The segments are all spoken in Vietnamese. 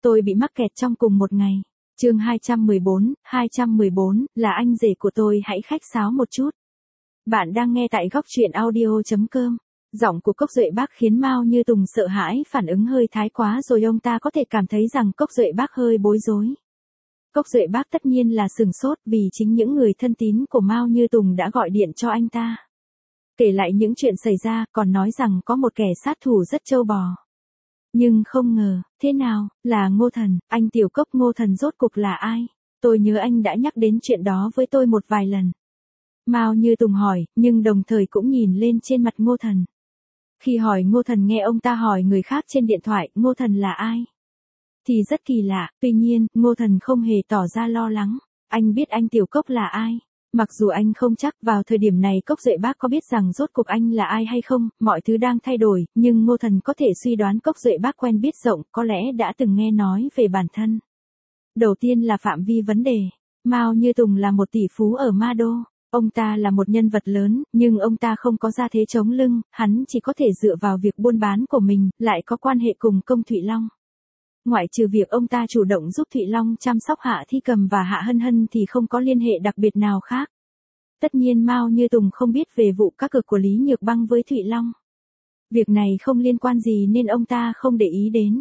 tôi bị mắc kẹt trong cùng một ngày. Chương 214, là anh rể của tôi hãy khách sáo một chút. Bạn đang nghe tại góc truyện audio.com. Giọng của Cốc Duệ Bác khiến Mao Như Tùng sợ hãi, phản ứng hơi thái quá rồi ông ta có thể cảm thấy rằng Cốc Duệ Bác hơi bối rối. Cốc Duệ Bác tất nhiên là sửng sốt vì chính những người thân tín của Mao Như Tùng đã gọi điện cho anh ta. Kể lại những chuyện xảy ra, còn nói rằng có một kẻ sát thủ rất trâu bò. Nhưng không ngờ, thế nào, là Ngô Thần, anh Tiểu Cốc. Ngô Thần rốt cuộc là ai? Tôi nhớ anh đã nhắc đến chuyện đó với tôi một vài lần. Mao Như Tùng hỏi, nhưng đồng thời cũng nhìn lên trên mặt Ngô Thần. Khi hỏi Ngô Thần nghe ông ta hỏi người khác trên điện thoại, Ngô Thần là ai? Thì rất kỳ lạ, tuy nhiên, Ngô Thần không hề tỏ ra lo lắng. Anh biết anh Tiểu Cốc là ai? Mặc dù anh không chắc vào thời điểm này Cốc Duệ Bác có biết rằng rốt cuộc anh là ai hay không, mọi thứ đang thay đổi, nhưng Ngô Thần có thể suy đoán Cốc Duệ Bác quen biết rộng, có lẽ đã từng nghe nói về bản thân. Đầu tiên là phạm vi vấn đề. Mao Như Tùng là một tỷ phú ở Ma Đô. Ông ta là một nhân vật lớn, nhưng ông ta không có gia thế chống lưng, hắn chỉ có thể dựa vào việc buôn bán của mình, lại có quan hệ cùng công Thụy Long. Ngoại trừ việc ông ta chủ động giúp Thụy Long chăm sóc Hạ Thi Cầm và Hạ Hân Hân thì không có liên hệ đặc biệt nào khác. Tất nhiên Mao Như Tùng không biết về vụ cá cược của Lý Nhược Băng với Thụy Long. Việc này không liên quan gì nên ông ta không để ý đến.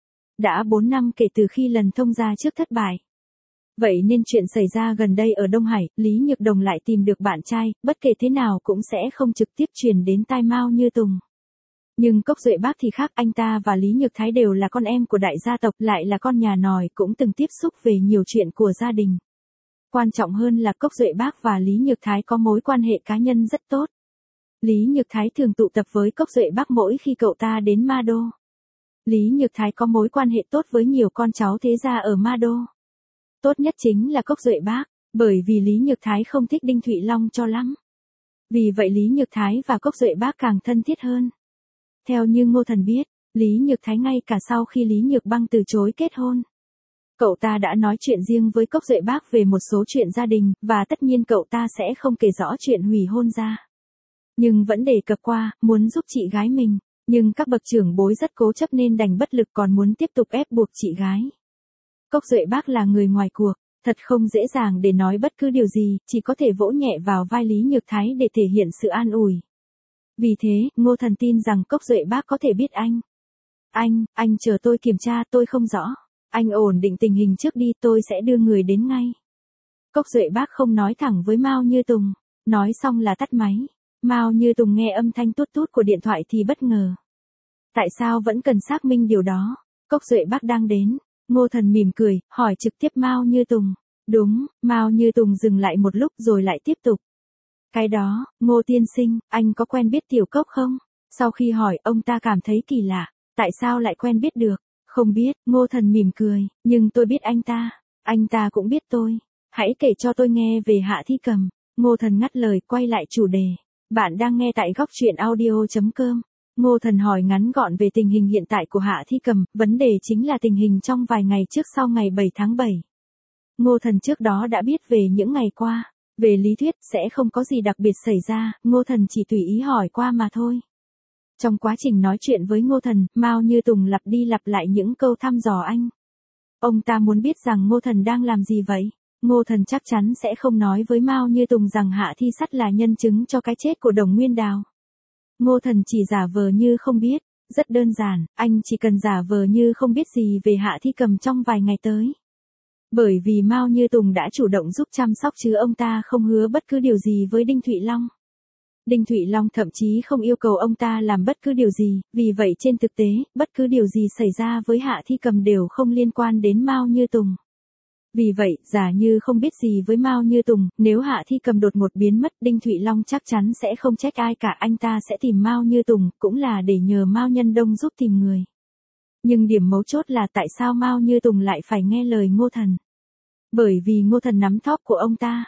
Đã 4 năm kể từ khi lần thông gia trước thất bại. Vậy nên chuyện xảy ra gần đây ở Đông Hải, Lý Nhược Đồng lại tìm được bạn trai, bất kể thế nào cũng sẽ không trực tiếp truyền đến tai Mao Như Tùng. Nhưng Cốc Duệ Bác thì khác, anh ta và Lý Nhược Thái đều là con em của đại gia tộc, lại là con nhà nòi, cũng từng tiếp xúc về nhiều chuyện của gia đình. Quan trọng hơn là Cốc Duệ Bác và Lý Nhược Thái có mối quan hệ cá nhân rất tốt. Lý Nhược Thái thường tụ tập với Cốc Duệ Bác mỗi khi cậu ta đến Ma Đô. Lý Nhược Thái có mối quan hệ tốt với nhiều con cháu thế gia ở Ma Đô. Tốt nhất chính là Cốc Duệ Bác, bởi vì Lý Nhược Thái không thích Đinh Thụy Long cho lắm. Vì vậy Lý Nhược Thái và Cốc Duệ Bác càng thân thiết hơn. Theo như Ngô Thần biết, Lý Nhược Thái ngay cả sau khi Lý Nhược Băng từ chối kết hôn, cậu ta đã nói chuyện riêng với Cốc Duệ Bác về một số chuyện gia đình, và tất nhiên cậu ta sẽ không kể rõ chuyện hủy hôn ra. Nhưng vẫn đề cập qua, muốn giúp chị gái mình, nhưng các bậc trưởng bối rất cố chấp nên đành bất lực, còn muốn tiếp tục ép buộc chị gái. Cốc Duệ Bác là người ngoài cuộc, thật không dễ dàng để nói bất cứ điều gì, chỉ có thể vỗ nhẹ vào vai Lý Nhược Thái để thể hiện sự an ủi. Vì thế, Ngô Thần tin rằng Cốc Duệ Bác có thể biết anh. Anh chờ tôi kiểm tra, tôi không rõ. Anh ổn định tình hình trước đi, tôi sẽ đưa người đến ngay. Cốc Duệ Bác không nói thẳng với Mao Như Tùng, nói xong là tắt máy. Mao Như Tùng nghe âm thanh tút tút của điện thoại thì bất ngờ. Tại sao vẫn cần xác minh điều đó? Cốc Duệ Bác đang đến. Ngô Thần mỉm cười, hỏi trực tiếp Mao Như Tùng. Đúng, Mao Như Tùng dừng lại một lúc rồi lại tiếp tục. Cái đó, Ngô tiên sinh, anh có quen biết Tiểu Cốc không? Sau khi hỏi, ông ta cảm thấy kỳ lạ. Tại sao lại quen biết được? Không biết, Ngô Thần mỉm cười, nhưng tôi biết anh ta cũng biết tôi. Hãy kể cho tôi nghe về Hạ Thi Cầm. Ngô Thần ngắt lời, quay lại chủ đề. Bạn đang nghe tại góc truyện audio.com. Ngô Thần hỏi ngắn gọn về tình hình hiện tại của Hạ Thi Cầm, vấn đề chính là tình hình trong vài ngày trước sau ngày 7 tháng 7. Ngô Thần trước đó đã biết về những ngày qua. Về lý thuyết sẽ không có gì đặc biệt xảy ra, Ngô Thần chỉ tùy ý hỏi qua mà thôi. Trong quá trình nói chuyện với Ngô Thần, Mao Như Tùng lặp đi lặp lại những câu thăm dò anh. Ông ta muốn biết rằng Ngô Thần đang làm gì vậy. Ngô Thần chắc chắn sẽ không nói với Mao Như Tùng rằng Hạ Thi Sắt là nhân chứng cho cái chết của Đồng Nguyên Đào. Ngô Thần chỉ giả vờ như không biết, rất đơn giản, anh chỉ cần giả vờ như không biết gì về Hạ Thi Cầm trong vài ngày tới. Bởi vì Mao Như Tùng đã chủ động giúp chăm sóc chứ ông ta không hứa bất cứ điều gì với Đinh Thụy Long. Đinh Thụy Long thậm chí không yêu cầu ông ta làm bất cứ điều gì, vì vậy trên thực tế, bất cứ điều gì xảy ra với Hạ Thi Cầm đều không liên quan đến Mao Như Tùng. Vì vậy, giả như không biết gì với Mao Như Tùng, nếu Hạ Thi Cầm đột ngột biến mất, Đinh Thụy Long chắc chắn sẽ không trách ai cả, anh ta sẽ tìm Mao Như Tùng, cũng là để nhờ Mao Nhân Đông giúp tìm người. Nhưng điểm mấu chốt là tại sao Mao Như Tùng lại phải nghe lời Ngô Thần? Bởi vì Ngô Thần nắm thóp của ông ta.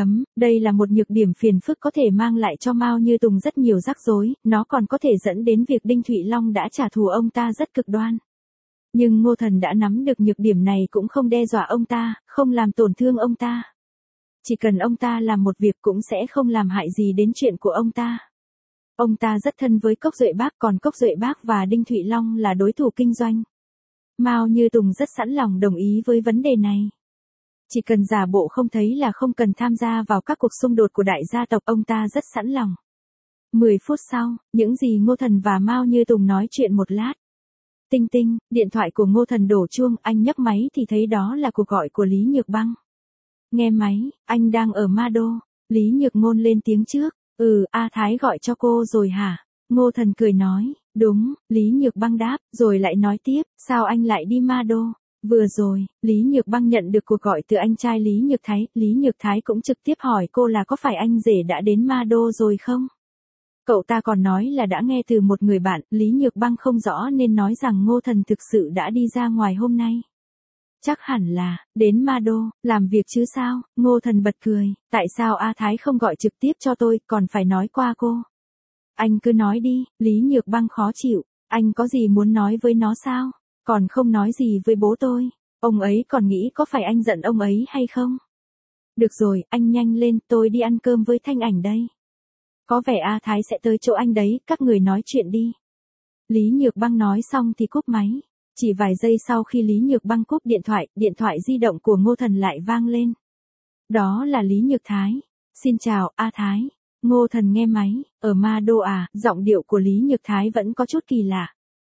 Đây là một nhược điểm phiền phức có thể mang lại cho Mao Như Tùng rất nhiều rắc rối, nó còn có thể dẫn đến việc Đinh Thụy Long đã trả thù ông ta rất cực đoan. Nhưng Ngô Thần đã nắm được nhược điểm này cũng không đe dọa ông ta, không làm tổn thương ông ta. Chỉ cần ông ta làm một việc cũng sẽ không làm hại gì đến chuyện của ông ta. Ông ta rất thân với Cốc Duệ Bác, còn Cốc Duệ Bác và Đinh Thụy Long là đối thủ kinh doanh. Mao Như Tùng rất sẵn lòng đồng ý với vấn đề này. Chỉ cần giả bộ không thấy là không cần tham gia vào các cuộc xung đột của đại gia tộc, ông ta rất sẵn lòng. 10 phút sau, những gì Ngô Thần và Mao Như Tùng nói chuyện một lát. Tinh tinh, điện thoại của Ngô Thần đổ chuông, anh nhấc máy thì thấy đó là cuộc gọi của Lý Nhược Băng. Nghe máy, anh đang ở Ma Đô. Lý Nhược Ngôn lên tiếng trước. A Thái gọi cho cô rồi hả? Ngô Thần cười nói, đúng, Lý Nhược Băng đáp, rồi lại nói tiếp, sao anh lại đi Ma Đô? Vừa rồi, Lý Nhược Băng nhận được cuộc gọi từ anh trai Lý Nhược Thái, Lý Nhược Thái cũng trực tiếp hỏi cô là có phải anh rể đã đến Ma Đô rồi không? Cậu ta còn nói là đã nghe từ một người bạn, Lý Nhược Băng không rõ nên nói rằng Ngô Thần thực sự đã đi ra ngoài hôm nay. Chắc hẳn là, đến Ma Đô, làm việc chứ sao? Ngô Thần bật cười, tại sao A Thái không gọi trực tiếp cho tôi, còn phải nói qua cô? Anh cứ nói đi, Lý Nhược Băng khó chịu, anh có gì muốn nói với nó sao? Còn không nói gì với bố tôi, ông ấy còn nghĩ có phải anh giận ông ấy hay không? Được rồi, anh nhanh lên, tôi đi ăn cơm với Thanh Ảnh đây. Có vẻ A Thái sẽ tới chỗ anh đấy, các người nói chuyện đi. Lý Nhược Băng nói xong thì cúp máy. Chỉ vài giây sau khi Lý Nhược Băng cúp điện thoại di động của Ngô Thần lại vang lên. Đó là Lý Nhược Thái. Xin chào, A Thái. Ngô Thần nghe máy, ở Ma Đô à, giọng điệu của Lý Nhược Thái vẫn có chút kỳ lạ.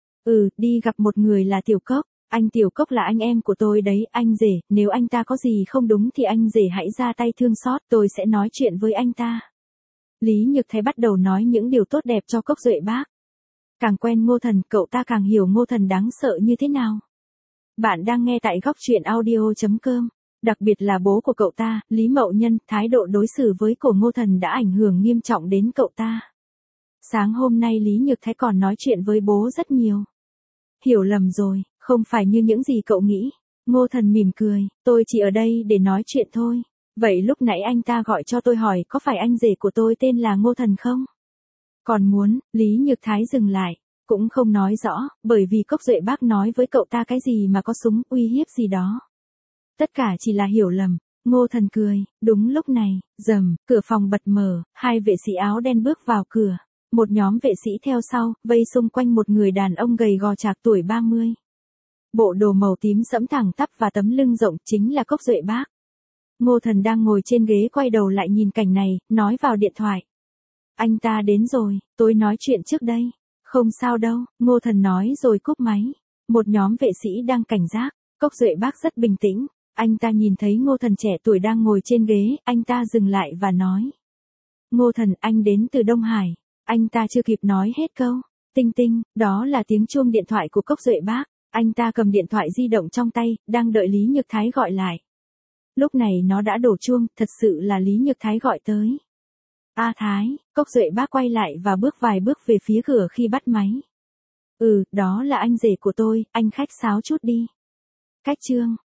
Đi gặp một người là Tiểu Cốc. Anh Tiểu Cốc là anh em của tôi đấy, anh rể, nếu anh ta có gì không đúng thì anh rể hãy ra tay thương xót, tôi sẽ nói chuyện với anh ta. Lý Nhược Thái bắt đầu nói những điều tốt đẹp cho Cốc Duệ Bác. Càng quen Ngô Thần, cậu ta càng hiểu Ngô Thần đáng sợ như thế nào. Bạn đang nghe tại góc truyện audio.com. Đặc biệt là bố của cậu ta, Lý Mậu Nhân, thái độ đối xử với cổ Ngô Thần đã ảnh hưởng nghiêm trọng đến cậu ta. Sáng hôm nay Lý Nhược Thái còn nói chuyện với bố rất nhiều. Hiểu lầm rồi, không phải như những gì cậu nghĩ. Ngô Thần mỉm cười, tôi chỉ ở đây để nói chuyện thôi. Vậy lúc nãy anh ta gọi cho tôi hỏi có phải anh rể của tôi tên là Ngô Thần không? Còn muốn, Lý Nhược Thái dừng lại, cũng không nói rõ, bởi vì Cốc Duệ Bác nói với cậu ta cái gì mà có súng, uy hiếp gì đó. Tất cả chỉ là hiểu lầm. Ngô Thần cười, đúng lúc này, rầm, cửa phòng bật mở, hai vệ sĩ áo đen bước vào cửa. Một nhóm vệ sĩ theo sau, vây xung quanh một người đàn ông gầy gò chạc tuổi 30. Bộ đồ màu tím sẫm thẳng tắp và tấm lưng rộng chính là Cốc Duệ Bác. Ngô Thần đang ngồi trên ghế quay đầu lại nhìn cảnh này, nói vào điện thoại. Anh ta đến rồi, tôi nói chuyện trước đây. Không sao đâu, Ngô Thần nói rồi cúp máy. Một nhóm vệ sĩ đang cảnh giác, Cốc Duệ Bác rất bình tĩnh. Anh ta nhìn thấy Ngô Thần trẻ tuổi đang ngồi trên ghế, anh ta dừng lại và nói. Ngô Thần, anh đến từ Đông Hải. Anh ta chưa kịp nói hết câu. Tinh tinh, đó là tiếng chuông điện thoại của Cốc Duệ Bác. Anh ta cầm điện thoại di động trong tay, đang đợi Lý Nhược Thái gọi lại. Lúc này nó đã đổ chuông, thật sự là Lý Nhược Thái gọi tới. A Thái, Cốc Duệ Bác quay lại và bước vài bước về phía cửa khi bắt máy. Đó là anh rể của tôi, anh khách sáo chút đi. Cách chương.